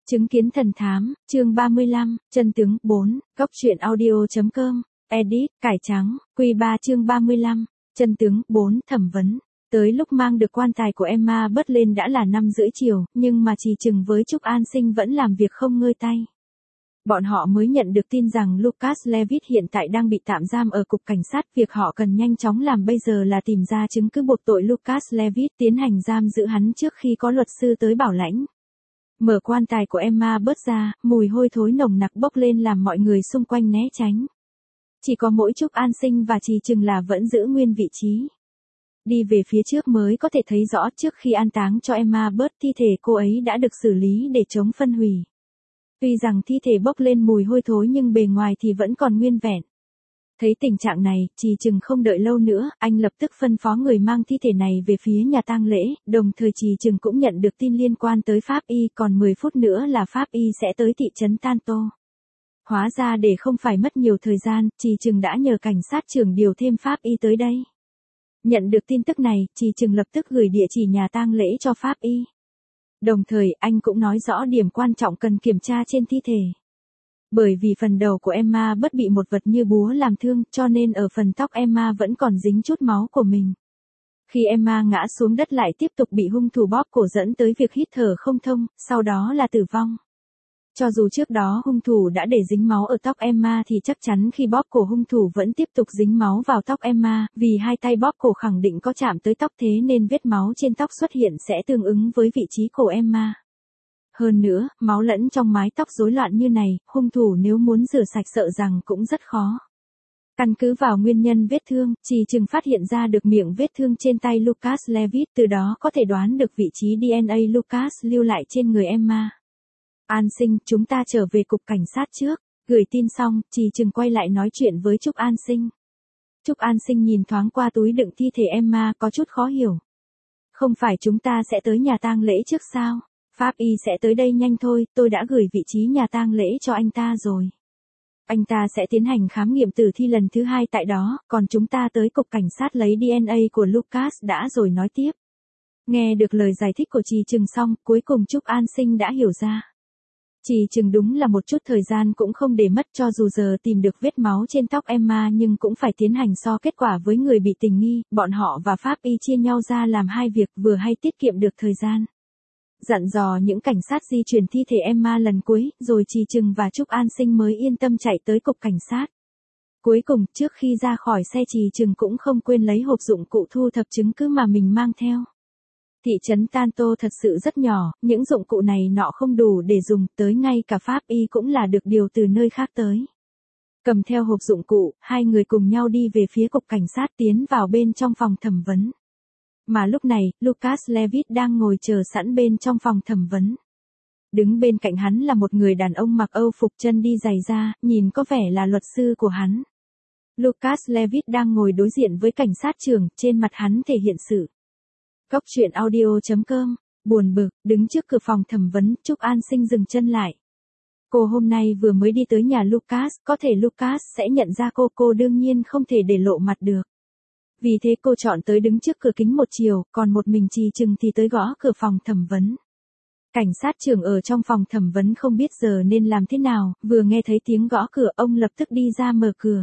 Chứng kiến thần thám, chương 35, chân tướng 4, góc truyện audio.com, edit, cải trắng, Q3 chương 35, chân tướng 4, thẩm vấn. Tới lúc mang được quan tài của Emma Butt lên đã là 5:30 chiều, nhưng mà Trì Trừng với Trúc An Sinh vẫn làm việc không ngơi tay. Bọn họ mới nhận được tin rằng Lucas Levitt hiện tại đang bị tạm giam ở cục cảnh sát, việc họ cần nhanh chóng làm bây giờ là tìm ra chứng cứ buộc tội Lucas Levitt, tiến hành giam giữ hắn trước khi có luật sư tới bảo lãnh. Mở quan tài của Emma Butt ra, mùi hôi thối nồng nặc bốc lên làm mọi người xung quanh né tránh. Chỉ có mỗi Trúc An Sinh và Trì Trừng là vẫn giữ nguyên vị trí. Đi về phía trước mới có thể thấy rõ trước khi an táng cho Emma Butt, thi thể cô ấy đã được xử lý để chống phân hủy. Tuy rằng thi thể bốc lên mùi hôi thối nhưng bề ngoài thì vẫn còn nguyên vẹn. Thấy tình trạng này, Trì Trừng không đợi lâu nữa, anh lập tức phân phó người mang thi thể này về phía nhà tang lễ, đồng thời Trì Trừng cũng nhận được tin liên quan tới pháp y, còn 10 phút nữa là pháp y sẽ tới thị trấn Tanto. Hóa ra để không phải mất nhiều thời gian, Trì Trừng đã nhờ cảnh sát trưởng điều thêm pháp y tới đây. Nhận được tin tức này, Trì Trừng lập tức gửi địa chỉ nhà tang lễ cho pháp y. Đồng thời, anh cũng nói rõ điểm quan trọng cần kiểm tra trên thi thể. Bởi vì phần đầu của Emma Butt bị một vật như búa làm thương, cho nên ở phần tóc Emma vẫn còn dính chút máu của mình. Khi Emma ngã xuống đất lại tiếp tục bị hung thủ bóp cổ dẫn tới việc hít thở không thông, sau đó là tử vong. Cho dù trước đó hung thủ đã để dính máu ở tóc Emma thì chắc chắn khi bóp cổ hung thủ vẫn tiếp tục dính máu vào tóc Emma, vì hai tay bóp cổ khẳng định có chạm tới tóc, thế nên vết máu trên tóc xuất hiện sẽ tương ứng với vị trí cổ Emma. Hơn nữa, máu lẫn trong mái tóc rối loạn như này, hung thủ nếu muốn rửa sạch sợ rằng cũng rất khó. Căn cứ vào nguyên nhân vết thương, Trì Trừng phát hiện ra được miệng vết thương trên tay Lucas Levitt, từ đó có thể đoán được vị trí DNA Lucas lưu lại trên người Emma. An Sinh, chúng ta trở về cục cảnh sát trước. Gửi tin xong, Trì Trừng quay lại nói chuyện với Trúc An Sinh. Trúc An Sinh nhìn thoáng qua túi đựng thi thể Emma có chút khó hiểu. Không phải chúng ta sẽ tới nhà tang lễ trước sao? Pháp y sẽ tới đây nhanh thôi, tôi đã gửi vị trí nhà tang lễ cho anh ta rồi. Anh ta sẽ tiến hành khám nghiệm tử thi lần thứ 2 tại đó, còn chúng ta tới cục cảnh sát lấy DNA của Lucas đã rồi nói tiếp. Nghe được lời giải thích của Trì Trừng xong, cuối cùng Trúc An Sinh đã hiểu ra. Trì Trừng đúng là một chút thời gian cũng không để mất, cho dù giờ tìm được vết máu trên tóc Emma nhưng cũng phải tiến hành so kết quả với người bị tình nghi, bọn họ và pháp y chia nhau ra làm hai việc vừa hay tiết kiệm được thời gian. Dặn dò những cảnh sát di chuyển thi thể Emma lần cuối, rồi Trì Trừng và Trúc An Sinh mới yên tâm chạy tới cục cảnh sát. Cuối cùng, trước khi ra khỏi xe Trì Trừng cũng không quên lấy hộp dụng cụ thu thập chứng cứ mà mình mang theo. Thị trấn Tanto thật sự rất nhỏ, những dụng cụ này nọ không đủ để dùng, tới ngay cả pháp y cũng là được điều từ nơi khác tới. Cầm theo hộp dụng cụ, hai người cùng nhau đi về phía cục cảnh sát, tiến vào bên trong phòng thẩm vấn. Mà lúc này, Lucas Levitt đang ngồi chờ sẵn bên trong phòng thẩm vấn. Đứng bên cạnh hắn là một người đàn ông mặc âu phục, chân đi giày da, nhìn có vẻ là luật sư của hắn. Lucas Levitt đang ngồi đối diện với cảnh sát trưởng, trên mặt hắn thể hiện sự góc truyện audio.com, buồn bực, đứng trước cửa phòng thẩm vấn, Trúc An Sinh dừng chân lại. Cô hôm nay vừa mới đi tới nhà Lucas, có thể Lucas sẽ nhận ra cô đương nhiên không thể để lộ mặt được. Vì thế cô chọn tới đứng trước cửa kính một chiều, còn một mình Trì Trừng thì tới gõ cửa phòng thẩm vấn. Cảnh sát trưởng ở trong phòng thẩm vấn không biết giờ nên làm thế nào, vừa nghe thấy tiếng gõ cửa ông lập tức đi ra mở cửa.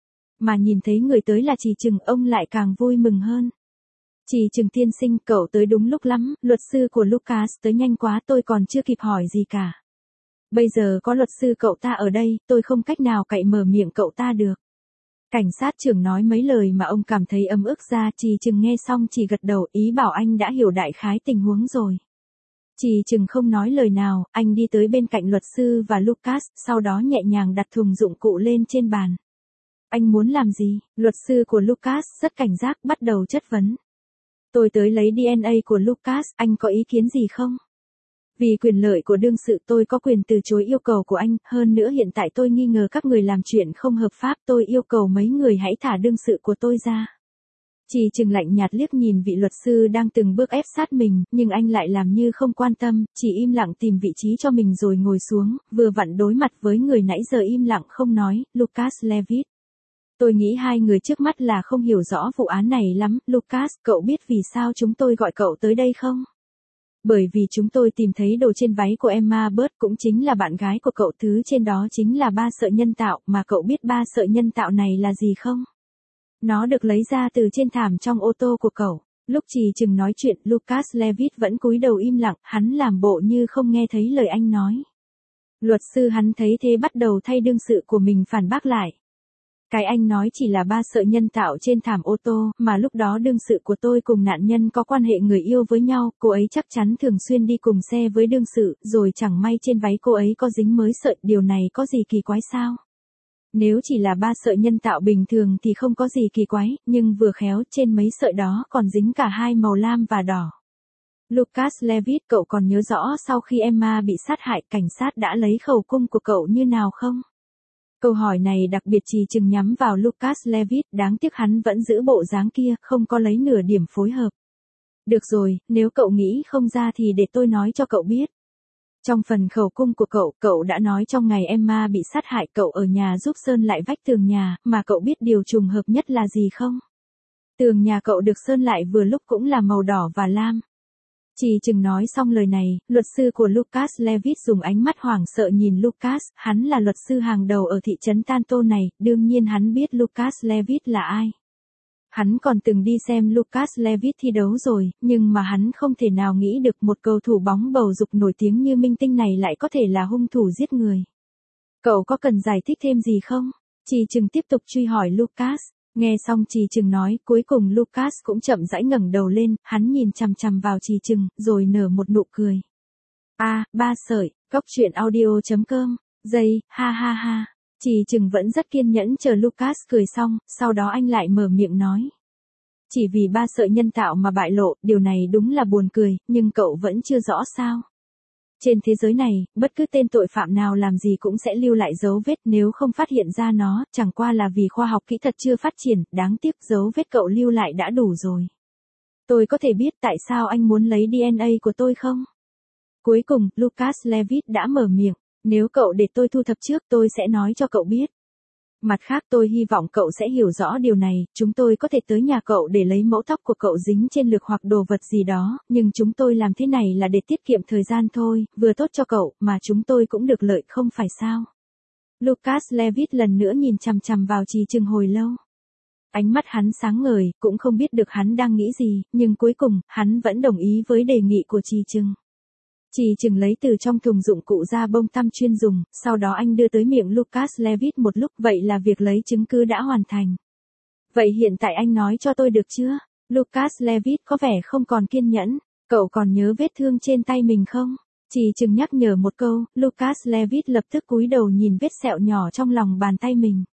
Mà nhìn thấy người tới là Trì Trừng, ông lại càng vui mừng hơn. Trì Trừng tiên sinh, cậu tới đúng lúc lắm, luật sư của Lucas tới nhanh quá, tôi còn chưa kịp hỏi gì cả. Bây giờ có luật sư cậu ta ở đây, tôi không cách nào cậy mở miệng cậu ta được. Cảnh sát trưởng nói mấy lời mà ông cảm thấy ấm ức ra, Trì Trừng nghe xong chỉ gật đầu, ý bảo anh đã hiểu đại khái tình huống rồi. Trì Trừng không nói lời nào, anh đi tới bên cạnh luật sư và Lucas, sau đó nhẹ nhàng đặt thùng dụng cụ lên trên bàn. Anh muốn làm gì? Luật sư của Lucas rất cảnh giác, bắt đầu chất vấn. Tôi tới lấy DNA của Lucas, anh có ý kiến gì không? Vì quyền lợi của đương sự tôi có quyền từ chối yêu cầu của anh, hơn nữa hiện tại tôi nghi ngờ các người làm chuyện không hợp pháp, tôi yêu cầu mấy người hãy thả đương sự của tôi ra. Trì Trừng lạnh nhạt liếc nhìn vị luật sư đang từng bước ép sát mình, nhưng anh lại làm như không quan tâm, chỉ im lặng tìm vị trí cho mình rồi ngồi xuống, vừa vặn đối mặt với người nãy giờ im lặng không nói, Lucas Levitt. Tôi nghĩ hai người trước mắt là không hiểu rõ vụ án này lắm, Lucas, cậu biết vì sao chúng tôi gọi cậu tới đây không? Bởi vì chúng tôi tìm thấy đồ trên váy của Emma Bird cũng chính là bạn gái của cậu, thứ trên đó chính là ba sợi nhân tạo, mà cậu biết ba sợi nhân tạo này là gì không? Nó được lấy ra từ trên thảm trong ô tô của cậu. Lúc Trì Trừng nói chuyện, Lucas Levitt vẫn cúi đầu im lặng, hắn làm bộ như không nghe thấy lời anh nói. Luật sư hắn thấy thế bắt đầu thay đương sự của mình phản bác lại. Cái anh nói chỉ là ba sợi nhân tạo trên thảm ô tô, mà lúc đó đương sự của tôi cùng nạn nhân có quan hệ người yêu với nhau, cô ấy chắc chắn thường xuyên đi cùng xe với đương sự, rồi chẳng may trên váy cô ấy có dính mới sợi, điều này có gì kỳ quái sao? Nếu chỉ là ba sợi nhân tạo bình thường thì không có gì kỳ quái, nhưng vừa khéo trên mấy sợi đó còn dính cả hai màu lam và đỏ. Lucas Levitt, cậu còn nhớ rõ sau khi Emma bị sát hại, cảnh sát đã lấy khẩu cung của cậu như nào không? Câu hỏi này đặc biệt Trì Trừng nhắm vào Lucas Levitt, đáng tiếc hắn vẫn giữ bộ dáng kia, không có lấy nửa điểm phối hợp. Được rồi, nếu cậu nghĩ không ra thì để tôi nói cho cậu biết. Trong phần khẩu cung của cậu đã nói trong ngày Emma bị sát hại cậu ở nhà giúp sơn lại vách tường nhà, mà cậu biết điều trùng hợp nhất là gì không? Tường nhà cậu được sơn lại vừa lúc cũng là màu đỏ và lam. Trì Trừng nói xong lời này, luật sư của Lucas Levitt dùng ánh mắt hoảng sợ nhìn Lucas, hắn là luật sư hàng đầu ở thị trấn Tanto này, đương nhiên hắn biết Lucas Levitt là ai. Hắn còn từng đi xem Lucas Levitt thi đấu rồi, nhưng mà hắn không thể nào nghĩ được một cầu thủ bóng bầu dục nổi tiếng như minh tinh này lại có thể là hung thủ giết người. Cậu có cần giải thích thêm gì không? Trì Trừng tiếp tục truy hỏi Lucas. Nghe xong Trì Trừng nói, cuối cùng Lucas cũng chậm rãi ngẩng đầu lên, hắn nhìn chằm chằm vào Trì Trừng, rồi nở một nụ cười. Ba sợi, cóc truyện audio.com, giây, ha ha ha. Trì Trừng vẫn rất kiên nhẫn chờ Lucas cười xong, sau đó anh lại mở miệng nói. Chỉ vì ba sợi nhân tạo mà bại lộ, điều này đúng là buồn cười, nhưng cậu vẫn chưa rõ sao. Trên thế giới này, bất cứ tên tội phạm nào làm gì cũng sẽ lưu lại dấu vết, nếu không phát hiện ra nó, chẳng qua là vì khoa học kỹ thuật chưa phát triển, đáng tiếc dấu vết cậu lưu lại đã đủ rồi. Tôi có thể biết tại sao anh muốn lấy DNA của tôi không? Cuối cùng, Lucas Levitt đã mở miệng, nếu cậu để tôi thu thập trước tôi sẽ nói cho cậu biết. Mặt khác tôi hy vọng cậu sẽ hiểu rõ điều này, chúng tôi có thể tới nhà cậu để lấy mẫu tóc của cậu dính trên lược hoặc đồ vật gì đó, nhưng chúng tôi làm thế này là để tiết kiệm thời gian thôi, vừa tốt cho cậu, mà chúng tôi cũng được lợi không phải sao. Lucas Levitt lần nữa nhìn chằm chằm vào Trì Trừng hồi lâu. Ánh mắt hắn sáng ngời, cũng không biết được hắn đang nghĩ gì, nhưng cuối cùng, hắn vẫn đồng ý với đề nghị của Trì Trừng. Trì Trừng lấy từ trong thùng dụng cụ ra bông tăm chuyên dùng, sau đó anh đưa tới miệng Lucas Levitt một lúc, vậy là việc lấy chứng cứ đã hoàn thành. Vậy hiện tại anh nói cho tôi được chưa? Lucas Levitt có vẻ không còn kiên nhẫn, cậu còn nhớ vết thương trên tay mình không? Trì Trừng nhắc nhở một câu, Lucas Levitt lập tức cúi đầu nhìn vết sẹo nhỏ trong lòng bàn tay mình.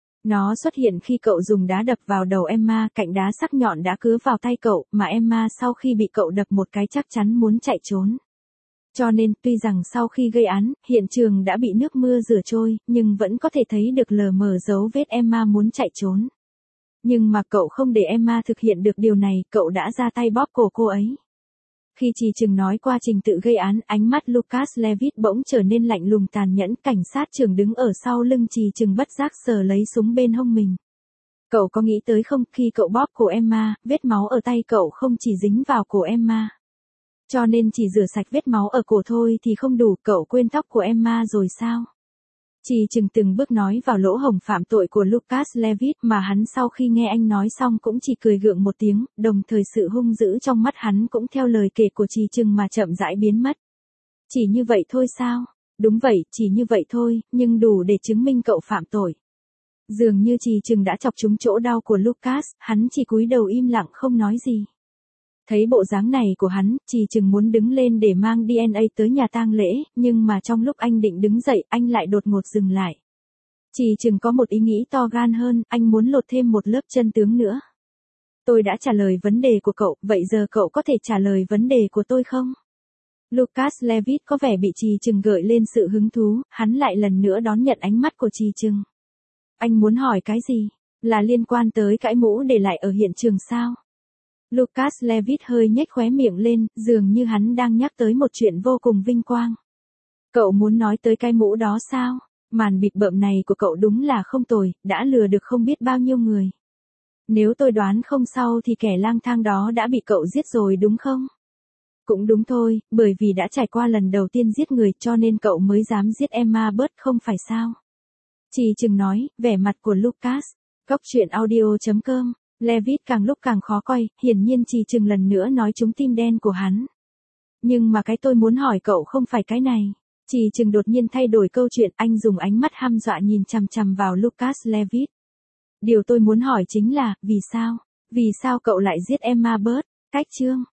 Nó xuất hiện khi cậu dùng đá đập vào đầu Emma, cạnh đá sắc nhọn đã cứa vào tay cậu, mà Emma sau khi bị cậu đập một cái chắc chắn muốn chạy trốn. Cho nên, tuy rằng sau khi gây án, hiện trường đã bị nước mưa rửa trôi, nhưng vẫn có thể thấy được lờ mờ dấu vết Emma muốn chạy trốn. Nhưng mà cậu không để Emma thực hiện được điều này, cậu đã ra tay bóp cổ cô ấy. Khi Trì Trừng nói qua trình tự gây án, ánh mắt Lucas Levitt bỗng trở nên lạnh lùng tàn nhẫn, cảnh sát trưởng đứng ở sau lưng Trì Trừng bất giác sờ lấy súng bên hông mình. Cậu có nghĩ tới không, khi cậu bóp cổ Emma, vết máu ở tay cậu không chỉ dính vào cổ Emma. Cho nên chỉ rửa sạch vết máu ở cổ thôi thì không đủ, cậu quên tóc của Emma rồi sao? Trì Trừng từng bước nói vào lỗ hổng phạm tội của Lucas Levitt, mà hắn sau khi nghe anh nói xong cũng chỉ cười gượng một tiếng, đồng thời sự hung dữ trong mắt hắn cũng theo lời kể của Trì Trừng mà chậm rãi biến mất. Chỉ như vậy thôi sao? Đúng vậy, chỉ như vậy thôi, nhưng đủ để chứng minh cậu phạm tội. Dường như Trì Trừng đã chọc trúng chỗ đau của Lucas, hắn chỉ cúi đầu im lặng không nói gì. Thấy bộ dáng này của hắn, Trì Trừng muốn đứng lên để mang DNA tới nhà tang lễ, nhưng mà trong lúc anh định đứng dậy, anh lại đột ngột dừng lại. Trì Trừng có một ý nghĩ to gan hơn, anh muốn lột thêm một lớp chân tướng nữa. Tôi đã trả lời vấn đề của cậu, vậy giờ cậu có thể trả lời vấn đề của tôi không? Lucas Levitt có vẻ bị Trì Trừng gợi lên sự hứng thú, hắn lại lần nữa đón nhận ánh mắt của Trì Trừng. Anh muốn hỏi cái gì? Là liên quan tới cái mũ để lại ở hiện trường sao? Lucas Levitt hơi nhếch khóe miệng lên, dường như hắn đang nhắc tới một chuyện vô cùng vinh quang. Cậu muốn nói tới cái mũ đó sao? Màn bịp bợm này của cậu đúng là không tồi, đã lừa được không biết bao nhiêu người. Nếu tôi đoán không sau thì kẻ lang thang đó đã bị cậu giết rồi đúng không? Cũng đúng thôi, bởi vì đã trải qua lần đầu tiên giết người cho nên cậu mới dám giết Emma Burt không phải sao? Trì Trừng nói, vẻ mặt của Lucas. Cốc truyện audio.com, Levitt càng lúc càng khó coi, hiển nhiên Trì Trừng lần nữa nói trúng tim đen của hắn. Nhưng mà cái tôi muốn hỏi cậu không phải cái này. Trì Trừng đột nhiên thay đổi câu chuyện, anh dùng ánh mắt hăm dọa nhìn chằm chằm vào Lucas Levitt. Điều tôi muốn hỏi chính là, vì sao? Vì sao cậu lại giết Emma Burt? Cách chương